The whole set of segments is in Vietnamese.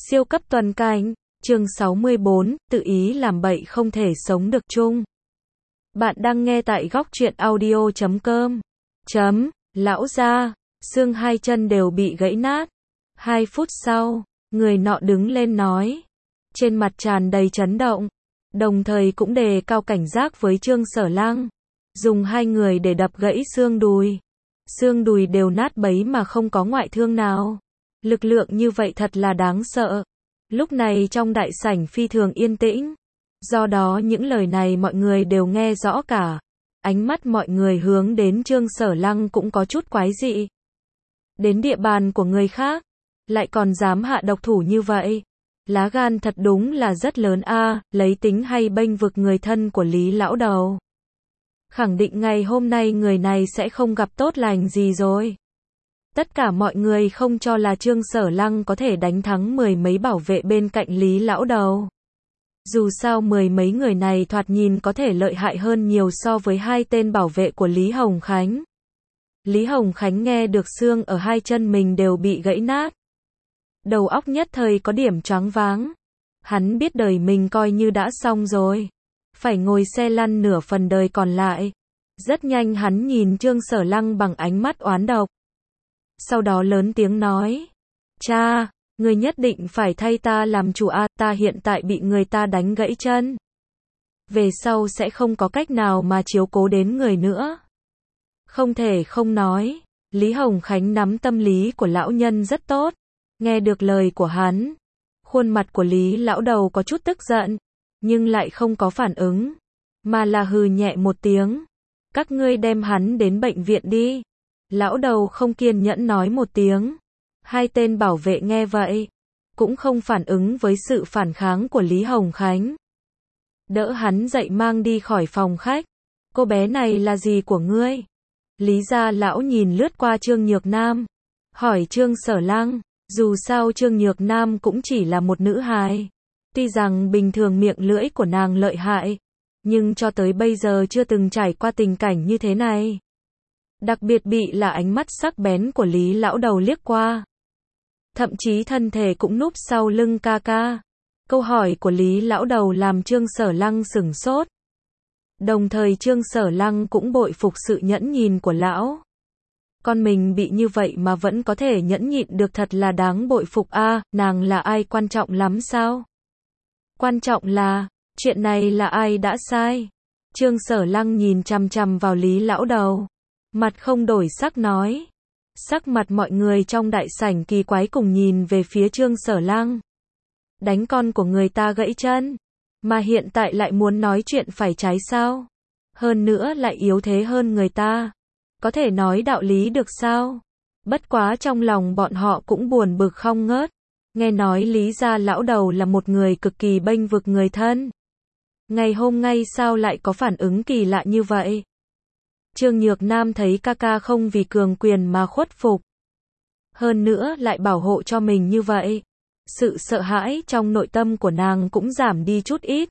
Siêu cấp tuần cảnh, chương 64, tự ý làm bậy không thể sống được chung. Bạn đang nghe tại góc truyện audio.com. Lão gia, xương hai chân đều bị gãy nát. 2 phút sau, người nọ đứng lên nói. Trên mặt tràn đầy chấn động. Đồng thời cũng đề cao cảnh giác với Trương Sở Lăng. Dùng hai người để đập gãy xương đùi. Xương đùi đều nát bấy mà không có ngoại thương nào. Lực lượng như vậy thật là đáng sợ. Lúc này trong đại sảnh phi thường yên tĩnh. Do đó những lời này mọi người đều nghe rõ cả. Ánh mắt mọi người hướng đến Trương Sở Lăng cũng có chút quái dị. Đến địa bàn của người khác, lại còn dám hạ độc thủ như vậy. Lá gan thật đúng là rất lớn a, lấy tính hay bênh vực người thân của Lý lão đầu. Khẳng định ngày hôm nay người này sẽ không gặp tốt lành gì rồi. Tất cả mọi người không cho là Trương Sở Lăng có thể đánh thắng mười mấy bảo vệ bên cạnh Lý lão đầu. Dù sao mười mấy người này thoạt nhìn có thể lợi hại hơn nhiều so với hai tên bảo vệ của Lý Hồng Khánh. Lý Hồng Khánh nghe được xương ở hai chân mình đều bị gãy nát. Đầu óc nhất thời có điểm choáng váng. Hắn biết đời mình coi như đã xong rồi. Phải ngồi xe lăn nửa phần đời còn lại. Rất nhanh hắn nhìn Trương Sở Lăng bằng ánh mắt oán độc. Sau đó lớn tiếng nói. Cha, người nhất định phải thay ta làm chủ a, ta hiện tại bị người ta đánh gãy chân. Về sau sẽ không có cách nào mà chiếu cố đến người nữa. Không thể không nói, Lý Hồng Khánh nắm tâm lý của lão nhân rất tốt. Nghe được lời của hắn, khuôn mặt của Lý lão đầu có chút tức giận, nhưng lại không có phản ứng, mà là hừ nhẹ một tiếng. Các ngươi đem hắn đến bệnh viện đi. Lão đầu không kiên nhẫn nói một tiếng. Hai tên bảo vệ nghe vậy, cũng không phản ứng với sự phản kháng của Lý Hồng Khánh. Đỡ hắn dậy mang đi khỏi phòng khách. Cô bé này là gì của ngươi? Lý gia lão nhìn lướt qua Trương Nhược Nam, hỏi Trương Sở Lăng, dù sao Trương Nhược Nam cũng chỉ là một nữ hài. Tuy rằng bình thường miệng lưỡi của nàng lợi hại, nhưng cho tới bây giờ chưa từng trải qua tình cảnh như thế này. Đặc biệt bị là ánh mắt sắc bén của Lý lão đầu liếc qua. Thậm chí thân thể cũng núp sau lưng ca ca. Câu hỏi của Lý lão đầu làm Trương Sở Lăng sửng sốt. Đồng thời Trương Sở Lăng cũng bội phục sự nhẫn nhịn của lão. Con mình bị như vậy mà vẫn có thể nhẫn nhịn được thật là đáng bội phục a, nàng là ai quan trọng lắm sao? Quan trọng là, chuyện này là ai đã sai? Trương Sở Lăng nhìn chằm chằm vào Lý lão đầu. Mặt không đổi sắc nói. Sắc mặt mọi người trong đại sảnh kỳ quái cùng nhìn về phía Trương Sở Lăng. Đánh con của người ta gãy chân, mà hiện tại lại muốn nói chuyện phải trái sao? Hơn nữa lại yếu thế hơn người ta. Có thể nói đạo lý được sao? Bất quá trong lòng bọn họ cũng buồn bực không ngớt. Nghe nói Lý gia lão đầu là một người cực kỳ bênh vực người thân. Ngày hôm nay sao lại có phản ứng kỳ lạ như vậy? Trương Nhược Nam thấy ca ca không vì cường quyền mà khuất phục. Hơn nữa lại bảo hộ cho mình như vậy. Sự sợ hãi trong nội tâm của nàng cũng giảm đi chút ít.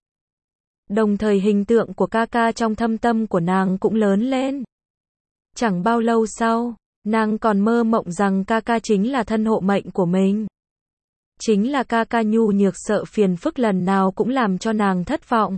Đồng thời hình tượng của ca ca trong thâm tâm của nàng cũng lớn lên. Chẳng bao lâu sau, nàng còn mơ mộng rằng ca ca chính là thân hộ mệnh của mình. Chính là ca ca nhu nhược sợ phiền phức lần nào cũng làm cho nàng thất vọng.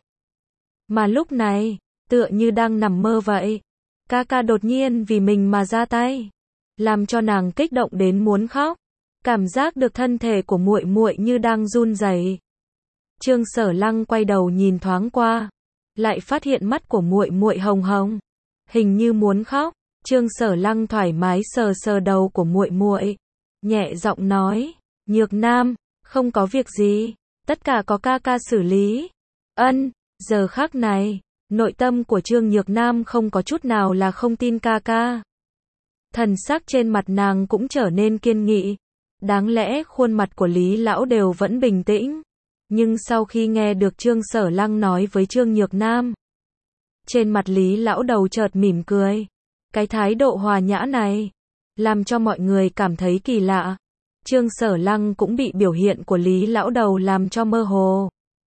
Mà lúc này, tựa như đang nằm mơ vậy. Ca ca đột nhiên vì mình mà ra tay, làm cho nàng kích động đến muốn khóc. Cảm giác được thân thể của muội muội như đang run rẩy. Trương Sở Lăng quay đầu nhìn thoáng qua, lại phát hiện mắt của muội muội hồng hồng, hình như muốn khóc. Trương Sở Lăng thoải mái sờ sờ đầu của muội muội, nhẹ giọng nói, Nhược Nam, không có việc gì, tất cả có ca ca xử lý. Ân, giờ khắc này, nội tâm của Trương Nhược Nam không có chút nào là không tin ca ca. Thần sắc trên mặt nàng cũng trở nên kiên nghị. Đáng lẽ khuôn mặt của Lý lão đều vẫn bình tĩnh, nhưng sau khi nghe được Trương Sở Lăng nói với Trương Nhược Nam, trên mặt Lý lão đầu chợt mỉm cười. Cái thái độ hòa nhã này làm cho mọi người cảm thấy kỳ lạ. Trương Sở Lăng cũng bị biểu hiện của Lý lão đầu làm cho mơ hồ.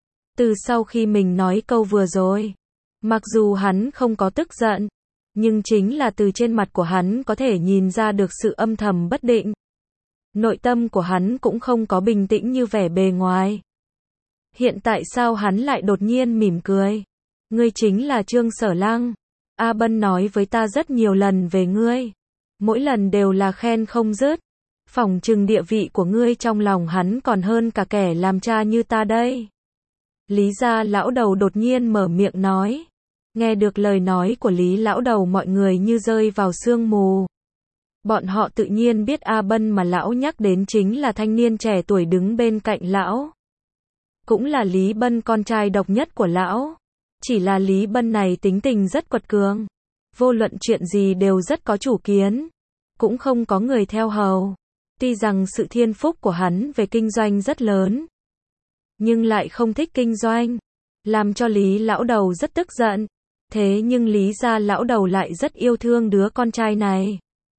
Từ sau khi mình nói câu vừa rồi, mặc dù hắn không có tức giận, nhưng chính là từ trên mặt của hắn có thể nhìn ra được sự âm thầm bất định. Nội tâm của hắn cũng không có bình tĩnh như vẻ bề ngoài. Hiện tại sao hắn lại đột nhiên mỉm cười? Ngươi chính là Trương Sở Lăng. A Bân nói với ta rất nhiều lần về ngươi. Mỗi lần đều là khen không dứt. Phỏng chừng địa vị của ngươi trong lòng hắn còn hơn cả kẻ làm cha như ta đây. Lý gia lão đầu đột nhiên mở miệng nói. Nghe được lời nói của Lý lão đầu, mọi người như rơi vào sương mù. Bọn họ tự nhiên biết A Bân mà lão nhắc đến chính là thanh niên trẻ tuổi đứng bên cạnh lão. Cũng là Lý Bân, con trai độc nhất của lão. Chỉ là Lý Bân này tính tình rất quật cường. Vô luận chuyện gì đều rất có chủ kiến. Cũng không có người theo hầu. Tuy rằng sự thiên phúc của hắn về kinh doanh rất lớn, nhưng lại không thích kinh doanh. Làm cho Lý lão đầu rất tức giận. Thế nhưng Lý gia lão đầu lại rất yêu thương đứa con trai này.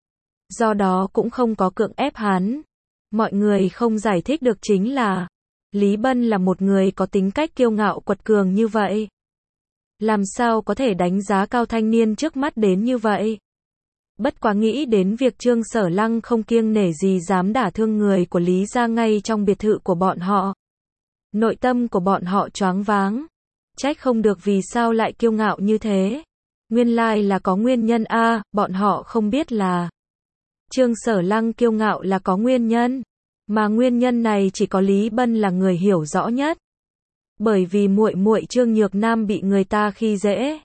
Do đó cũng không có cưỡng ép hắn. Mọi người không giải thích được chính là Lý Bân là một người có tính cách kiêu ngạo quật cường như vậy. Làm sao có thể đánh giá cao thanh niên trước mắt đến như vậy? Bất quá nghĩ đến việc Trương Sở Lăng không kiêng nể gì dám đả thương người của Lý gia ngay trong biệt thự của bọn họ. Nội tâm của bọn họ choáng váng. Trách không được vì sao lại kiêu ngạo như thế. Nguyên lai là có nguyên nhân a, bọn họ không biết là Trương Sở Lăng kiêu ngạo là có nguyên nhân. Mà nguyên nhân này chỉ có Lý Bân là người hiểu rõ nhất. Bởi vì muội muội Trương Nhược Nam bị người ta khi dễ,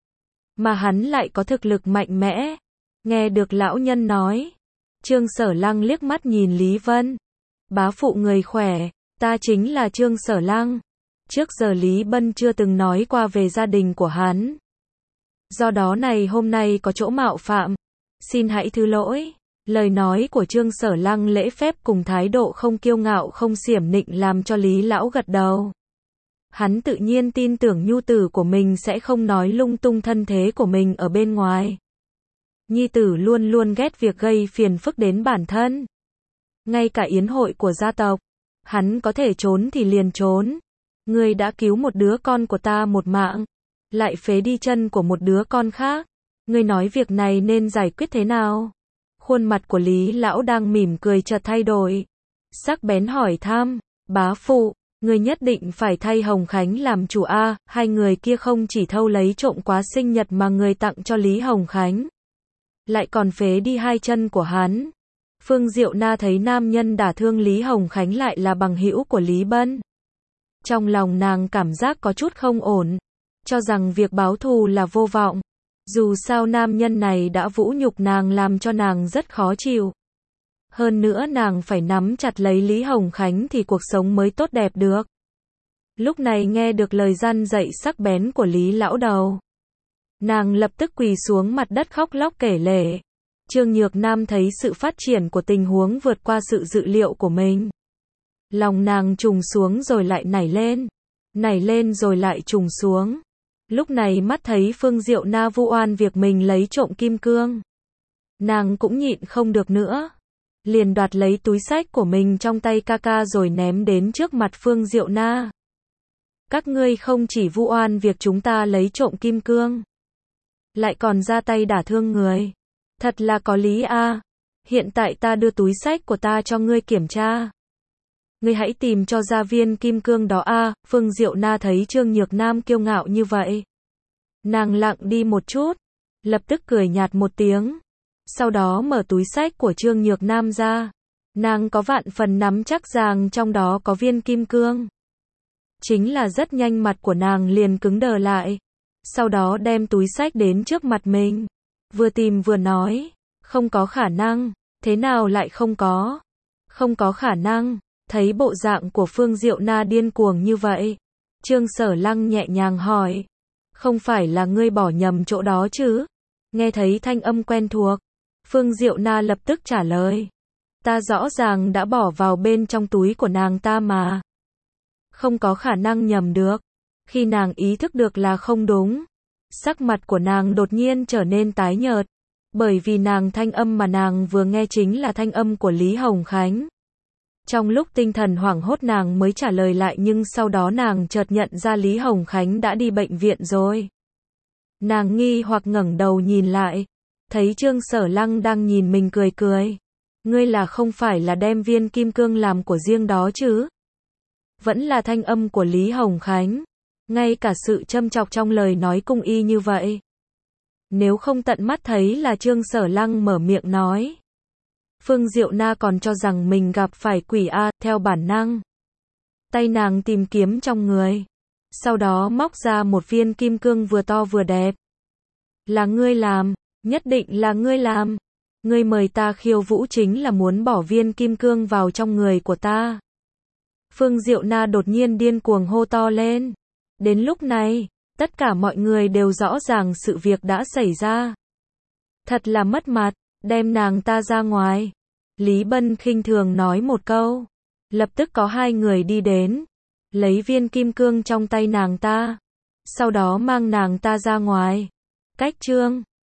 mà hắn lại có thực lực mạnh mẽ. Nghe được lão nhân nói, Trương Sở Lăng liếc mắt nhìn Lý Vân. Bá phụ người khỏe, ta chính là Trương Sở Lăng. Trước giờ Lý Bân chưa từng nói qua về gia đình của hắn. Do đó này hôm nay có chỗ mạo phạm. Xin hãy thứ lỗi. Lời nói của Trương Sở Lăng lễ phép cùng thái độ không kiêu ngạo không xiểm nịnh làm cho Lý lão gật đầu. Hắn tự nhiên tin tưởng nhu tử của mình sẽ không nói lung tung thân thế của mình ở bên ngoài. Nhi tử luôn luôn ghét việc gây phiền phức đến bản thân. Ngay cả yến hội của gia tộc, hắn có thể trốn thì liền trốn. Ngươi đã cứu một đứa con của ta một mạng, lại phế đi chân của một đứa con khác. Ngươi nói việc này nên giải quyết thế nào? Khuôn mặt của Lý lão đang mỉm cười chợt thay đổi. Sắc bén hỏi thăm, bá phụ, ngươi nhất định phải thay Hồng Khánh làm chủ a, hai người kia không chỉ thâu lấy trộm quà sinh nhật mà người tặng cho Lý Hồng Khánh, lại còn phế đi hai chân của hắn. Phương Diệu Na thấy nam nhân đả thương Lý Hồng Khánh lại là bằng hữu của Lý Bân. Trong lòng nàng cảm giác có chút không ổn, cho rằng việc báo thù là vô vọng. Dù sao nam nhân này đã vũ nhục nàng làm cho nàng rất khó chịu. Hơn nữa nàng phải nắm chặt lấy Lý Hồng Khánh thì cuộc sống mới tốt đẹp được. Lúc này nghe được lời răn dạy sắc bén của Lý lão đầu, nàng lập tức quỳ xuống mặt đất khóc lóc kể lể. Trương Nhược Nam thấy sự phát triển của tình huống vượt qua sự dự liệu của mình. Lòng nàng trùng xuống rồi lại nảy lên rồi lại trùng xuống. Lúc này mắt thấy Phương Diệu Na vu oan việc mình lấy trộm kim cương, nàng cũng nhịn không được nữa, liền đoạt lấy túi xách của mình trong tay ca ca rồi ném đến trước mặt Phương Diệu Na. Các ngươi không chỉ vu oan việc chúng ta lấy trộm kim cương, lại còn ra tay đả thương người. Thật là có lý a. Hiện tại ta đưa túi xách của ta cho ngươi kiểm tra. Ngươi hãy tìm cho ra viên kim cương đó a. Phương Diệu Na thấy Trương Nhược Nam kiêu ngạo như vậy, nàng lặng đi một chút, lập tức cười nhạt một tiếng. Sau đó mở túi xách của Trương Nhược Nam ra. Nàng có vạn phần nắm chắc rằng trong đó có viên kim cương. Chính là rất nhanh mặt của nàng liền cứng đờ lại. Sau đó đem túi xách đến trước mặt mình. Vừa tìm vừa nói, không có khả năng. Thế nào lại không có? Không có khả năng. Thấy bộ dạng của Phương Diệu Na điên cuồng như vậy, Trương Sở Lăng nhẹ nhàng hỏi, không phải là ngươi bỏ nhầm chỗ đó chứ? Nghe thấy thanh âm quen thuộc, Phương Diệu Na lập tức trả lời, ta rõ ràng đã bỏ vào bên trong túi của nàng ta mà. Không có khả năng nhầm được. Khi nàng ý thức được là không đúng, sắc mặt của nàng đột nhiên trở nên tái nhợt, bởi vì thanh âm mà nàng vừa nghe chính là thanh âm của Lý Hồng Khánh. Trong lúc tinh thần hoảng hốt nàng mới trả lời lại, nhưng sau đó nàng chợt nhận ra Lý Hồng Khánh đã đi bệnh viện rồi. Nàng nghi hoặc ngẩng đầu nhìn lại, thấy Trương Sở Lăng đang nhìn mình cười cười. Ngươi là không phải là đem viên kim cương làm của riêng đó chứ? Vẫn là thanh âm của Lý Hồng Khánh. Ngay cả sự châm chọc trong lời nói cung y như vậy. Nếu không tận mắt thấy là Trương Sở Lăng mở miệng nói. Phương Diệu Na còn cho rằng mình gặp phải quỷ A, theo bản năng. Tay nàng tìm kiếm trong người. Sau đó móc ra một viên kim cương vừa to vừa đẹp. Là ngươi làm, nhất định là ngươi làm. Ngươi mời ta khiêu vũ chính là muốn bỏ viên kim cương vào trong người của ta. Phương Diệu Na đột nhiên điên cuồng hô to lên. Đến lúc này, tất cả mọi người đều rõ ràng sự việc đã xảy ra. Thật là mất mặt, đem nàng ta ra ngoài. Lý Bân khinh thường nói một câu. Lập tức có hai người đi đến. Lấy viên kim cương trong tay nàng ta. Sau đó mang nàng ta ra ngoài. Cách Trương